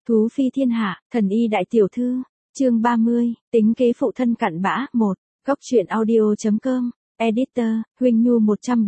Thú phi thiên hạ, thần y đại tiểu thư, chương 30, tính kế phụ thân cặn bã, 1, góc truyện audio.com, editor, Huỳnh Nhu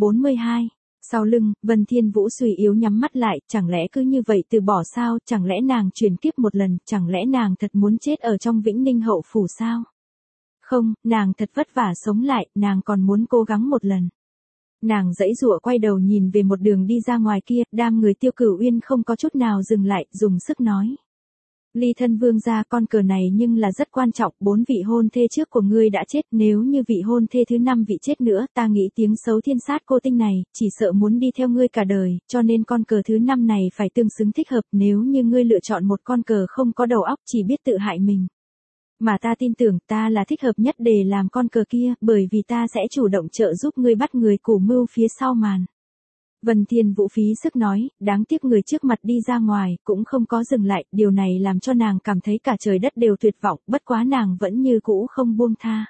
142. Sau lưng, Vân Thiên Vũ suy yếu nhắm mắt lại, chẳng lẽ cứ như vậy từ bỏ sao, chẳng lẽ nàng chuyển kiếp một lần, chẳng lẽ nàng thật muốn chết ở trong Vĩnh Ninh hậu phủ sao? Không, nàng thật vất vả sống lại, nàng còn muốn cố gắng một lần. Nàng giãy giụa quay đầu nhìn về một đường đi ra ngoài kia, đám người Tiêu Cửu Uyên không có chút nào dừng lại, dùng sức nói. Ly thân vương gia, con cờ này nhưng là rất quan trọng, 4 vị hôn thê trước của ngươi đã chết, nếu như vị hôn thê thứ 5 vị chết nữa, ta nghĩ tiếng xấu thiên sát cô tinh này, chỉ sợ muốn đi theo ngươi cả đời, cho nên con cờ thứ 5 này phải tương xứng thích hợp, nếu như ngươi lựa chọn một con cờ không có đầu óc chỉ biết tự hại mình. Mà ta tin tưởng ta là thích hợp nhất để làm con cờ kia, bởi vì ta sẽ chủ động trợ giúp ngươi bắt người củ mưu phía sau màn. Vân Thiên Vũ phí sức nói, đáng tiếc người trước mặt đi ra ngoài, cũng không có dừng lại, điều này làm cho nàng cảm thấy cả trời đất đều tuyệt vọng, bất quá nàng vẫn như cũ không buông tha.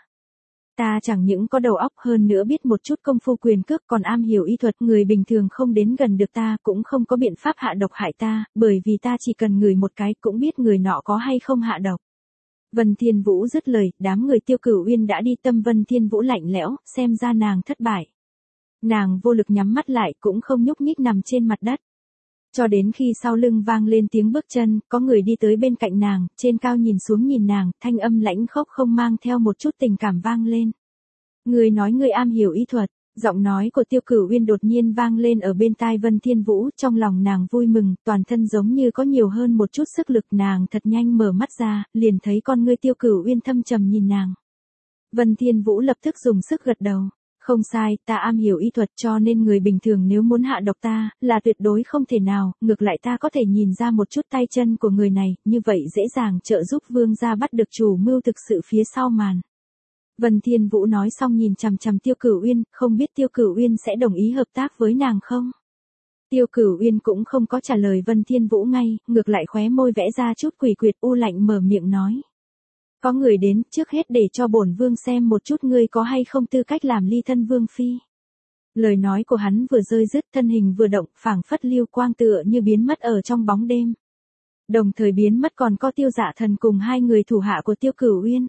Ta chẳng những có đầu óc hơn nữa biết một chút công phu quyền cước còn am hiểu y thuật, người bình thường không đến gần được ta, cũng không có biện pháp hạ độc hại ta, bởi vì ta chỉ cần ngửi một cái cũng biết người nọ có hay không hạ độc. Vân Thiên Vũ dứt lời, đám người Tiêu Cửu Uyên đã đi, tâm Vân Thiên Vũ lạnh lẽo, xem ra nàng thất bại. Nàng vô lực nhắm mắt lại, cũng không nhúc nhích nằm trên mặt đất. Cho đến khi sau lưng vang lên tiếng bước chân, có người đi tới bên cạnh nàng, trên cao nhìn xuống nhìn nàng, thanh âm lãnh khốc không mang theo một chút tình cảm vang lên. Người nói người am hiểu y thuật, giọng nói của Tiêu Cửu Uyên đột nhiên vang lên ở bên tai Vân Thiên Vũ, trong lòng nàng vui mừng, toàn thân giống như có nhiều hơn một chút sức lực, nàng thật nhanh mở mắt ra, liền thấy con ngươi Tiêu Cửu Uyên thâm trầm nhìn nàng. Vân Thiên Vũ lập tức dùng sức gật đầu. Không sai, ta am hiểu y thuật cho nên người bình thường nếu muốn hạ độc ta, là tuyệt đối không thể nào, ngược lại ta có thể nhìn ra một chút tay chân của người này, như vậy dễ dàng trợ giúp vương gia bắt được chủ mưu thực sự phía sau màn. Vân Thiên Vũ nói xong nhìn chằm chằm Tiêu Cửu Uyên, không biết Tiêu Cửu Uyên sẽ đồng ý hợp tác với nàng không? Tiêu Cửu Uyên cũng không có trả lời Vân Thiên Vũ ngay, ngược lại khóe môi vẽ ra chút quỷ quyệt, u lạnh mở miệng nói. Có người đến, trước hết để cho bổn vương xem một chút ngươi có hay không tư cách làm ly thân vương phi. Lời nói của hắn vừa rơi dứt, thân hình vừa động, phảng phất lưu quang tựa như biến mất ở trong bóng đêm. Đồng thời biến mất còn có Tiêu Dạ Thần cùng 2 người thủ hạ của Tiêu Cửu Uyên.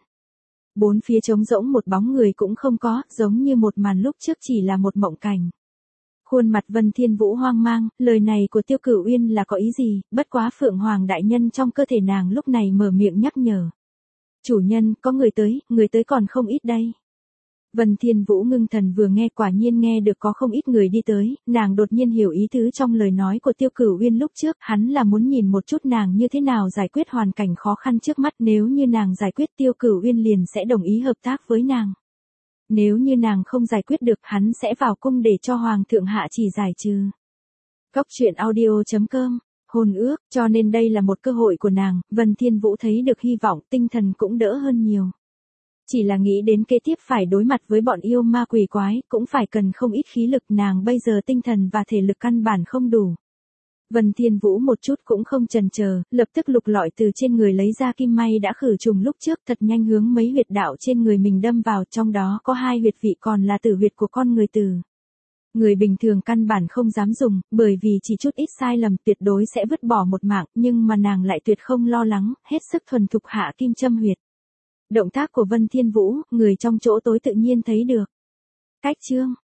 Bốn phía trống rỗng, một bóng người cũng không có, giống như một màn lúc trước chỉ là một mộng cảnh. Khuôn mặt Vân Thiên Vũ hoang mang, lời này của Tiêu Cửu Uyên là có ý gì, bất quá Phượng Hoàng đại nhân trong cơ thể nàng lúc này mở miệng nhắc nhở. Chủ nhân, có người tới còn không ít đây. Vân Thiên Vũ ngưng thần vừa nghe, quả nhiên nghe được có không ít người đi tới, nàng đột nhiên hiểu ý tứ trong lời nói của Tiêu Cửu Uyên lúc trước, hắn là muốn nhìn một chút nàng như thế nào giải quyết hoàn cảnh khó khăn trước mắt, nếu như nàng giải quyết Tiêu Cửu Uyên liền sẽ đồng ý hợp tác với nàng. Nếu như nàng không giải quyết được, hắn sẽ vào cung để cho Hoàng thượng hạ chỉ giải trừ. Góc truyện audio.com, hôn ước, cho nên đây là một cơ hội của nàng, Vân Thiên Vũ thấy được hy vọng, tinh thần cũng đỡ hơn nhiều. Chỉ là nghĩ đến kế tiếp phải đối mặt với bọn yêu ma quỷ quái, cũng phải cần không ít khí lực, nàng bây giờ tinh thần và thể lực căn bản không đủ. Vân Thiên Vũ một chút cũng không chần chờ, lập tức lục lọi từ trên người lấy ra kim may đã khử trùng lúc trước, thật nhanh hướng mấy huyệt đạo trên người mình đâm vào, trong đó có 2 huyệt vị còn là tử huyệt của con người tử. Người bình thường căn bản không dám dùng, bởi vì chỉ chút ít sai lầm tuyệt đối sẽ vứt bỏ một mạng, nhưng mà nàng lại tuyệt không lo lắng, hết sức thuần thục hạ kim châm huyệt. Động tác của Vân Thiên Vũ, người trong chỗ tối tự nhiên thấy được. Cách chương